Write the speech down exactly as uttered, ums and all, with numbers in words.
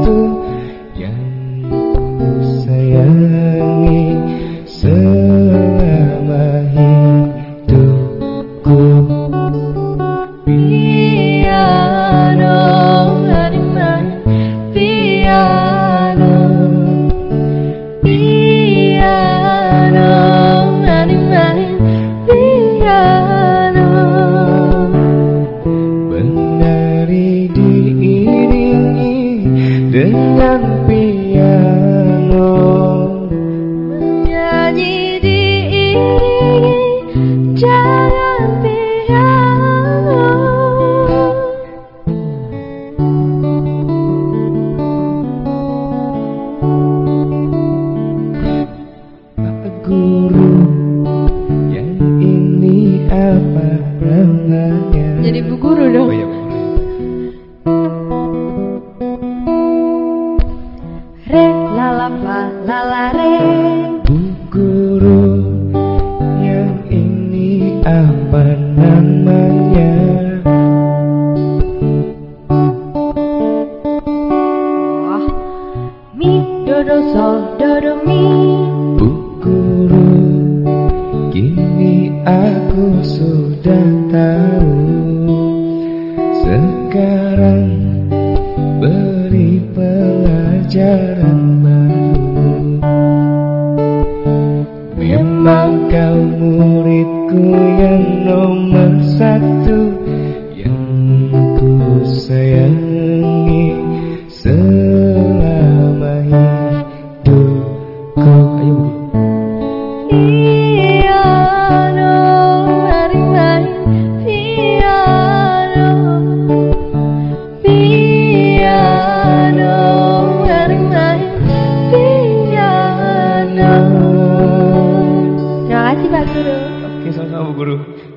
satu yang ku sayangi selama hidupku. Piano, animal, piano, piano, animal, piano. Menari diiringi dengan piano, menyanyi diiringi dengan piano. Pak Guru, yang ini apa namanya? Jadi bu guru dong. Oh iya, Bu Guru. Re la la fa la la re. Bu Guru, yang ini apa namanya? Oh, mi do do sol do do mi. Bu Guru, kini aku sudah tahu. Sekarang beri pelajaran baru. Memang kau muridku yang nomor satu, yang ku sayangi selama hidupku. Ayo Bu. Piano, animal, piano, piano, animal, piano. Terima kasih Pak Guru. Oke, sama-sama Bu Guru.